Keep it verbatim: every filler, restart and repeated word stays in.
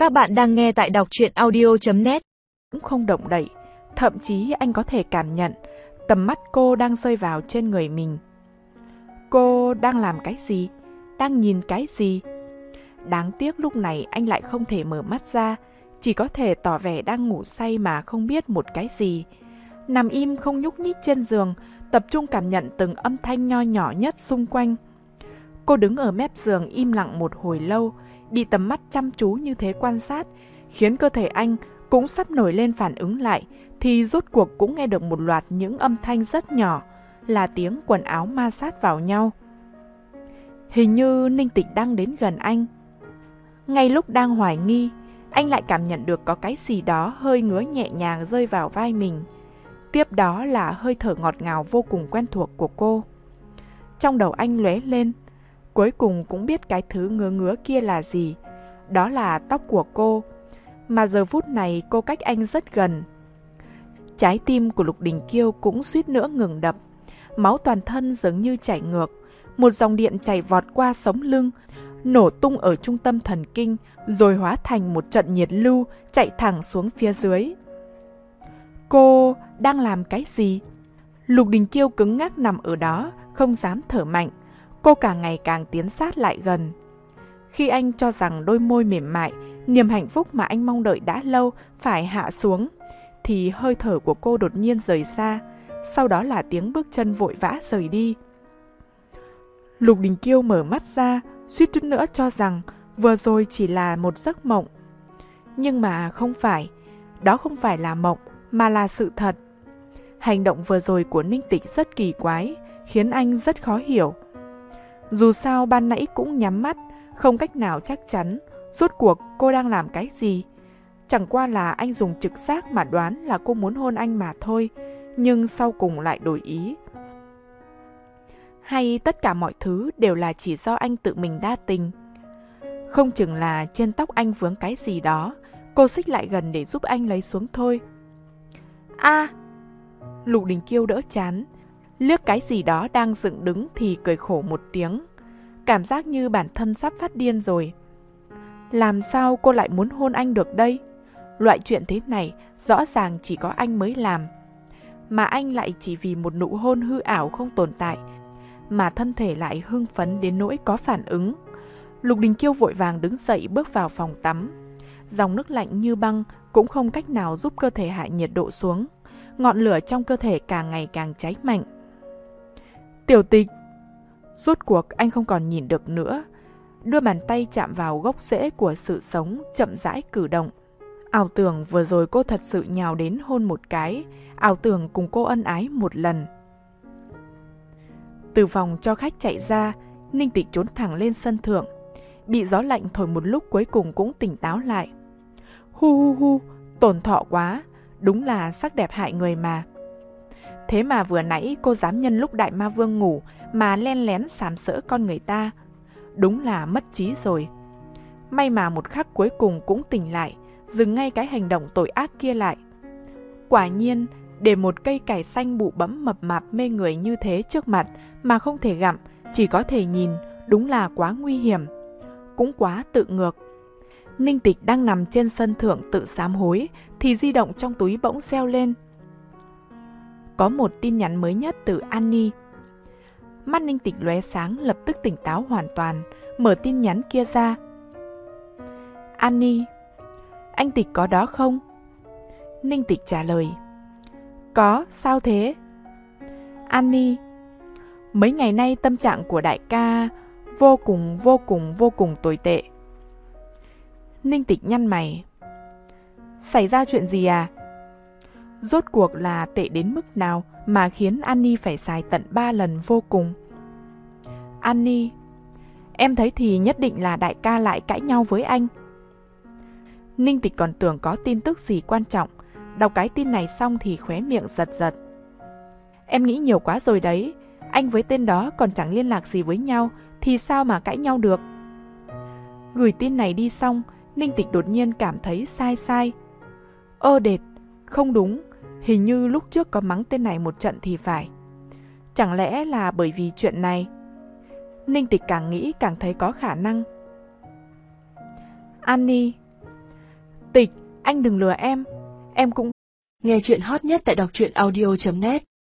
Các bạn đang nghe tại đọc truyện audio chấm net. Cũng không động đậy, thậm chí anh có thể cảm nhận tầm mắt cô đang rơi vào trên người mình. Cô đang làm cái gì? Đang nhìn cái gì? Đáng tiếc lúc này anh lại không thể mở mắt ra, chỉ có thể tỏ vẻ đang ngủ say mà không biết một cái gì. Nằm im không nhúc nhích trên giường, tập trung cảm nhận từng âm thanh nho nhỏ nhất xung quanh. Cô đứng ở mép giường im lặng một hồi lâu, bị tầm mắt chăm chú như thế quan sát, khiến cơ thể anh cũng sắp nổi lên phản ứng lại, thì rốt cuộc cũng nghe được một loạt những âm thanh rất nhỏ, là tiếng quần áo ma sát vào nhau. Hình như Ninh Tịch đang đến gần anh. Ngay lúc đang hoài nghi, anh lại cảm nhận được có cái gì đó hơi ngứa nhẹ nhàng rơi vào vai mình. Tiếp đó là hơi thở ngọt ngào vô cùng quen thuộc của cô. Trong đầu anh lóe lên, cuối cùng cũng biết cái thứ ngứa ngứa kia là gì. Đó là tóc của cô, mà giờ phút này cô cách anh rất gần. Trái tim của Lục Đình Kiêu cũng suýt nữa ngừng đập. Máu toàn thân dường như chảy ngược, một dòng điện chảy vọt qua sống lưng, nổ tung ở trung tâm thần kinh, rồi hóa thành một trận nhiệt lưu chạy thẳng xuống phía dưới. Cô đang làm cái gì? Lục Đình Kiêu cứng ngắc nằm ở đó, không dám thở mạnh. Cô càng ngày càng tiến sát lại gần. Khi anh cho rằng đôi môi mềm mại, niềm hạnh phúc mà anh mong đợi đã lâu phải hạ xuống, thì hơi thở của cô đột nhiên rời xa, sau đó là tiếng bước chân vội vã rời đi. Lục Đình Kiêu mở mắt ra, suýt chút nữa cho rằng vừa rồi chỉ là một giấc mộng. Nhưng mà không phải, đó không phải là mộng, mà là sự thật. Hành động vừa rồi của Ninh Tịch rất kỳ quái, khiến anh rất khó hiểu. Dù sao ban nãy cũng nhắm mắt, không cách nào chắc chắn rốt cuộc cô đang làm cái gì. Chẳng qua là anh dùng trực giác mà đoán là cô muốn hôn anh mà thôi, nhưng sau cùng lại đổi ý. Hay tất cả mọi thứ đều là chỉ do anh tự mình đa tình. Không chừng là trên tóc anh vướng cái gì đó, cô xích lại gần để giúp anh lấy xuống thôi. A! À, Lục Đình Kiêu đỡ chán, liếc cái gì đó đang dựng đứng thì cười khổ một tiếng. Cảm giác như bản thân sắp phát điên rồi. Làm sao cô lại muốn hôn anh được đây? Loại chuyện thế này rõ ràng chỉ có anh mới làm. Mà anh lại chỉ vì một nụ hôn hư ảo không tồn tại, mà thân thể lại hưng phấn đến nỗi có phản ứng. Lục Đình Kiêu vội vàng đứng dậy bước vào phòng tắm. Dòng nước lạnh như băng cũng không cách nào giúp cơ thể hạ nhiệt độ xuống. Ngọn lửa trong cơ thể càng ngày càng cháy mạnh. Tiểu Tịch! Rốt cuộc anh không còn nhìn được nữa. Đưa bàn tay chạm vào gốc rễ của sự sống, chậm rãi cử động. Ảo tưởng vừa rồi cô thật sự nhào đến hôn một cái, ảo tưởng cùng cô ân ái một lần. Từ phòng cho khách chạy ra, Ninh Tịch trốn thẳng lên sân thượng. Bị gió lạnh thổi một lúc cuối cùng cũng tỉnh táo lại. Hu hu hu, tổn thọ quá, đúng là sắc đẹp hại người mà. Thế mà vừa nãy cô dám nhân lúc Đại Ma Vương ngủ mà len lén sàm sỡ con người ta. Đúng là mất trí rồi. May mà một khắc cuối cùng cũng tỉnh lại, dừng ngay cái hành động tội ác kia lại. Quả nhiên, để một cây cải xanh bụ bẫm mập mạp mê người như thế trước mặt mà không thể gặm, chỉ có thể nhìn, đúng là quá nguy hiểm. Cũng quá tự ngược. Ninh Tịch đang nằm trên sân thượng tự sám hối, thì di động trong túi bỗng reo lên. Có một tin nhắn mới nhất từ Annie. Mắt Ninh Tịch lóe sáng, lập tức tỉnh táo hoàn toàn, mở tin nhắn kia ra. Annie, anh Tịch có đó không? Ninh Tịch trả lời. Có, sao thế? Annie, mấy ngày nay tâm trạng của đại ca vô cùng vô cùng vô cùng tồi tệ. Ninh Tịch nhăn mày. Xảy ra chuyện gì à? Rốt cuộc là tệ đến mức nào mà khiến Annie phải xài tận ba lần vô cùng? Annie, em thấy thì nhất định là đại ca lại cãi nhau với anh. Ninh Tịch còn tưởng có tin tức gì quan trọng, đọc cái tin này xong thì khóe miệng giật giật. Em nghĩ nhiều quá rồi đấy, anh với tên đó còn chẳng liên lạc gì với nhau, thì sao mà cãi nhau được? Gửi tin này đi xong, Ninh Tịch đột nhiên cảm thấy sai sai. Ơ đệt, không đúng, hình như lúc trước có mắng tên này một trận thì phải. Chẳng lẽ là bởi vì chuyện này? Ninh Tịch càng nghĩ càng thấy có khả năng. Annie, Tịch, anh đừng lừa em. Em cũng... Nghe chuyện hot nhất tại đọc truyện audio chấm net